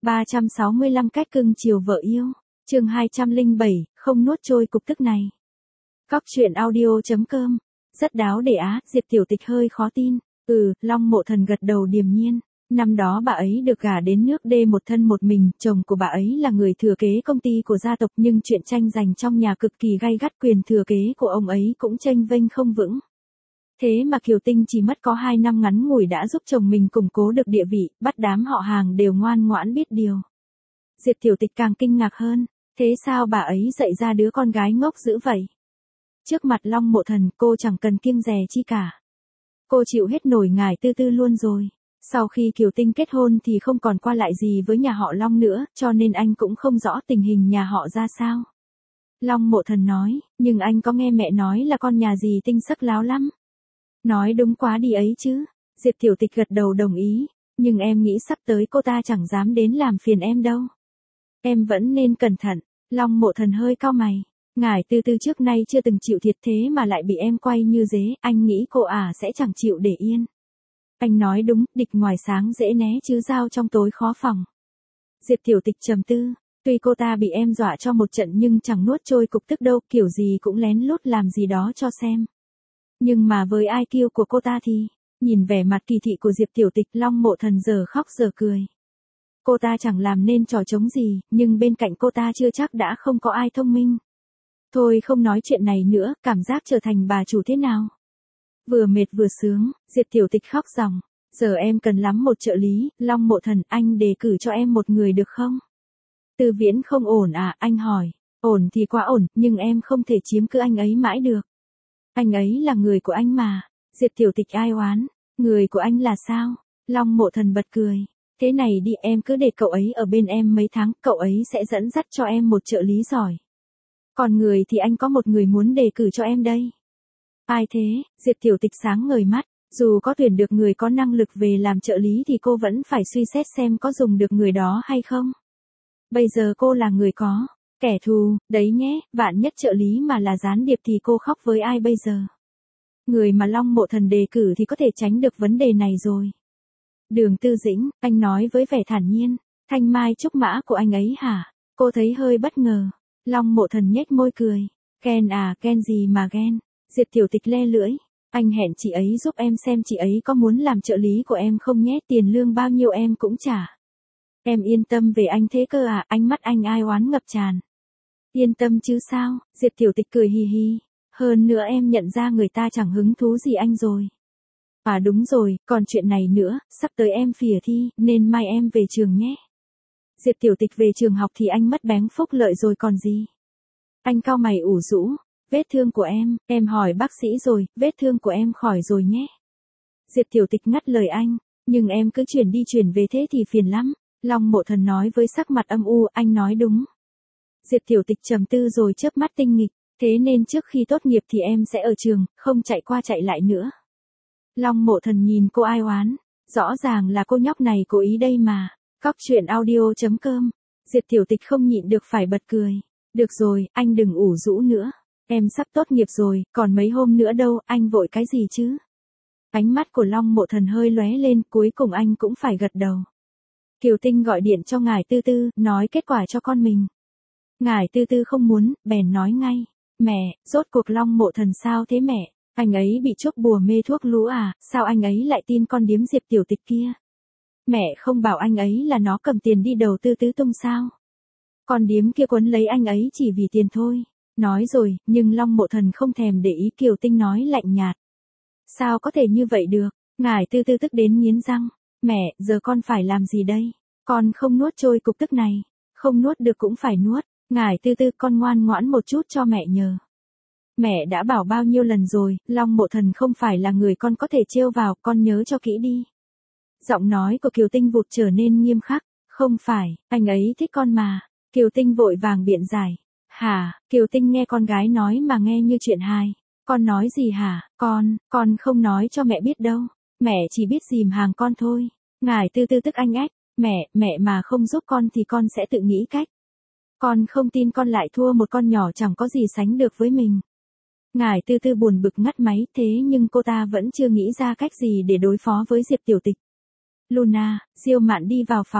365 cách cưng chiều vợ yêu. Chương 207, không nuốt trôi cục tức này. Cóc truyện audio.com. Rất đáo để á, Diệp Tiểu Tịch hơi khó tin. Long Mộ Thần gật đầu điềm nhiên. Năm đó bà ấy được gả đến nước D một thân một mình, chồng của bà ấy là người thừa kế công ty của gia tộc, nhưng chuyện tranh giành trong nhà cực kỳ gay gắt, quyền thừa kế của ông ấy cũng chênh vênh không vững. Thế mà Kiều Tinh chỉ mất có 2 năm ngắn ngủi đã giúp chồng mình củng cố được địa vị, bắt đám họ hàng đều ngoan ngoãn biết điều. Diệp Tiểu Tịch càng kinh ngạc hơn, thế sao bà ấy dạy ra đứa con gái ngốc dữ vậy? Trước mặt Long Mộ Thần, cô chẳng cần kiêng dè chi cả. Cô chịu hết nổi ngải Tư Tư luôn rồi. Sau khi Kiều Tinh kết hôn thì không còn qua lại gì với nhà họ Long nữa, cho nên anh cũng không rõ tình hình nhà họ ra sao. Long Mộ Thần nói, nhưng anh có nghe mẹ nói là con nhà gì Tinh sắc láo lắm. Nói đúng quá đi ấy chứ. Diệp Tiểu Tịch gật đầu đồng ý, nhưng em nghĩ sắp tới cô ta chẳng dám đến làm phiền em đâu. Em vẫn nên cẩn thận. Long Mộ Thần hơi cau mày. Ngải Tư Tư trước nay chưa từng chịu thiệt thế mà lại bị em quay như dế, anh nghĩ cô sẽ chẳng chịu để yên. Anh nói đúng, địch ngoài sáng dễ né chứ dao trong tối khó phòng. Diệp Tiểu Tịch trầm tư, tuy cô ta bị em dọa cho một trận nhưng chẳng nuốt trôi cục tức đâu, kiểu gì cũng lén lút làm gì đó cho xem. Nhưng mà với IQ của cô ta thì, nhìn vẻ mặt kỳ thị của Diệp Tiểu Tịch, Long Mộ Thần giờ khóc giờ cười. Cô ta chẳng làm nên trò trống gì, nhưng bên cạnh cô ta chưa chắc đã không có ai thông minh. Thôi không nói chuyện này nữa, cảm giác trở thành bà chủ thế nào? Vừa mệt vừa sướng, Diệp Tiểu Tịch khóc ròng. Giờ em cần lắm một trợ lý, Long Mộ Thần, anh đề cử cho em một người được không? Từ Viễn không ổn à, anh hỏi. Ổn thì quá ổn, nhưng em không thể chiếm cứ anh ấy mãi được. Anh ấy là người của anh mà. Diệp Tiểu Tịch ai oán. Người của anh là sao? Long Mộ Thần bật cười. Thế này đi, em cứ để cậu ấy ở bên em mấy tháng, cậu ấy sẽ dẫn dắt cho em một trợ lý giỏi. Còn người thì anh có một người muốn đề cử cho em đây. Ai thế? Diệp Tiểu Tịch sáng ngời mắt. Dù có tuyển được người có năng lực về làm trợ lý thì cô vẫn phải suy xét xem có dùng được người đó hay không. Bây giờ cô là người có kẻ thù, đấy nhé, vạn nhất trợ lý mà là gián điệp thì cô khóc với ai bây giờ? Người mà Long Mộ Thần đề cử thì có thể tránh được vấn đề này rồi. Đường Tư Dĩnh, anh nói với vẻ thản nhiên. Thanh mai trúc mã của anh ấy hả? Cô thấy hơi bất ngờ. Long Mộ Thần nhếch môi cười. Ghen à, ghen gì mà ghen? Diệp Tiểu Tịch le lưỡi. Anh hẹn chị ấy giúp em xem chị ấy có muốn làm trợ lý của em không nhé, tiền lương bao nhiêu em cũng trả. Em yên tâm về anh thế cơ à, ánh mắt anh ai oán ngập tràn. Yên tâm chứ sao, Diệp Tiểu Tịch cười hì hì. Hơn nữa em nhận ra người ta chẳng hứng thú gì anh rồi. À đúng rồi, còn chuyện này nữa, sắp tới em phìa thi, nên mai em về trường nhé. Diệp Tiểu Tịch về trường học thì anh mất bén phúc lợi rồi còn gì. Anh cau mày ủ rũ. Vết thương của em hỏi bác sĩ rồi, vết thương của em khỏi rồi nhé. Diệp Tiểu Tịch ngắt lời anh, nhưng em cứ chuyển đi chuyển về thế thì phiền lắm. Long Mộ Thần nói với sắc mặt âm u, anh nói đúng. Diệp Tiểu Tịch trầm tư rồi chớp mắt tinh nghịch, thế nên trước khi tốt nghiệp thì em sẽ ở trường, không chạy qua chạy lại nữa. Long Mộ Thần nhìn cô ai oán, rõ ràng là cô nhóc này cố ý đây mà. Cóc truyện audio.com. Diệp Tiểu Tịch không nhịn được phải bật cười. Được rồi, anh đừng ủ rũ nữa. Em sắp tốt nghiệp rồi, còn mấy hôm nữa đâu, anh vội cái gì chứ? Ánh mắt của Long Mộ Thần hơi lóe lên, cuối cùng anh cũng phải gật đầu. Kiều Tinh gọi điện cho ngải Tư Tư, nói kết quả cho con mình. Ngải Tư Tư không muốn, bèn nói ngay. Mẹ, rốt cuộc Long Mộ Thần sao thế mẹ? Anh ấy bị chuốc bùa mê thuốc lú à, sao anh ấy lại tin con điếm Diệp Tiểu Tịch kia? Mẹ không bảo anh ấy là nó cầm tiền đi đầu tư tứ tung sao? Con điếm kia quấn lấy anh ấy chỉ vì tiền thôi. Nói rồi, nhưng Long Mộ Thần không thèm để ý, Kiều Tinh nói lạnh nhạt. Sao có thể như vậy được? Ngải Tư Tư tức đến nghiến răng. Mẹ, giờ con phải làm gì đây? Con không nuốt trôi cục tức này. Không nuốt được cũng phải nuốt. Ngải Tư Tư, con ngoan ngoãn một chút cho mẹ nhờ. Mẹ đã bảo bao nhiêu lần rồi, Long Mộ Thần không phải là người con có thể trêu vào, con nhớ cho kỹ đi. Giọng nói của Kiều Tinh vụt trở nên nghiêm khắc. Không phải, anh ấy thích con mà. Kiều Tinh vội vàng biện giải. Hả? Kiều Tinh nghe con gái nói mà nghe như chuyện hài. Con nói gì hả? Con không nói cho mẹ biết đâu. Mẹ chỉ biết dìm hàng con thôi. Ngải Tư Tư tức anh ách. Mẹ mà không giúp con thì con sẽ tự nghĩ cách. Con không tin con lại thua một con nhỏ chẳng có gì sánh được với mình. Ngải Tư Tư buồn bực ngắt máy, thế nhưng cô ta vẫn chưa nghĩ ra cách gì để đối phó với Diệp Tiểu Tịch. Luna, Diêu Mạn đi vào phòng.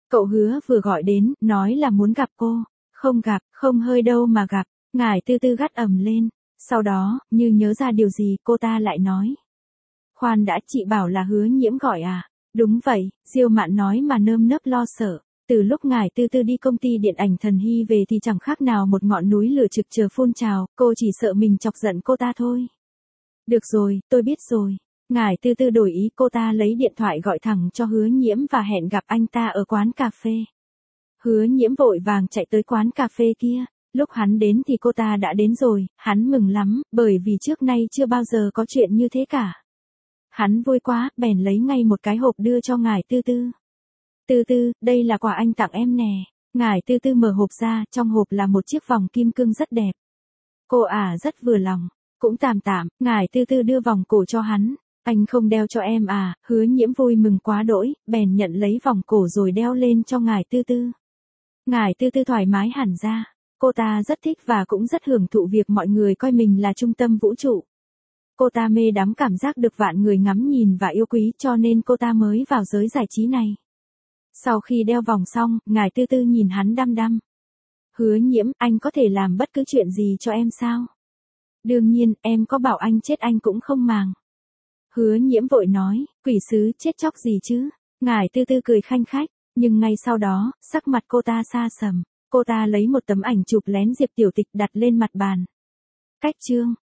Cậu Hứa vừa gọi đến, nói là muốn gặp cô. Không gặp, không hơi đâu mà gặp. Ngải Tư Tư gắt ầm lên. Sau đó, như nhớ ra điều gì, cô ta lại nói. Khoan đã, chị bảo là Hứa Nhiễm gọi à? Đúng vậy, Diêu Mạn nói mà nơm nớp lo sợ. Từ lúc Ngải Tư Tư đi công ty điện ảnh Thần Hy về thì chẳng khác nào một ngọn núi lửa trực chờ phun trào, cô chỉ sợ mình chọc giận cô ta thôi. Được rồi, tôi biết rồi. Ngải Tư Tư đổi ý, cô ta lấy điện thoại gọi thẳng cho Hứa Nhiễm và hẹn gặp anh ta ở quán cà phê. Hứa Nhiễm vội vàng chạy tới quán cà phê kia. Lúc hắn đến thì cô ta đã đến rồi, hắn mừng lắm, bởi vì trước nay chưa bao giờ có chuyện như thế cả. Hắn vui quá, bèn lấy ngay một cái hộp đưa cho Ngải Tư Tư. Tư Tư, đây là quà anh tặng em nè. Ngải Tư Tư mở hộp ra, trong hộp là một chiếc vòng kim cương rất đẹp. Cô rất vừa lòng. Cũng tạm tạm, Ngải Tư Tư đưa vòng cổ cho hắn. Anh không đeo cho em à? Hứa Nhiễm vui mừng quá đỗi, bèn nhận lấy vòng cổ rồi đeo lên cho Ngải Tư Tư. Ngải Tư Tư thoải mái hẳn ra. Cô ta rất thích và cũng rất hưởng thụ việc mọi người coi mình là trung tâm vũ trụ. Cô ta mê đắm cảm giác được vạn người ngắm nhìn và yêu quý, cho nên cô ta mới vào giới giải trí này. Sau khi đeo vòng xong, Ngải Tư Tư nhìn hắn đăm đăm. Hứa Nhiễm, anh có thể làm bất cứ chuyện gì cho em sao? Đương nhiên, em có bảo anh chết anh cũng không màng. Hứa Nhiễm vội nói, quỷ sứ chết chóc gì chứ? Ngải Tư Tư cười khanh khách, nhưng ngay sau đó, sắc mặt cô ta xa sầm. Cô ta lấy một tấm ảnh chụp lén Diệp Tiểu Tịch đặt lên mặt bàn. Cách chương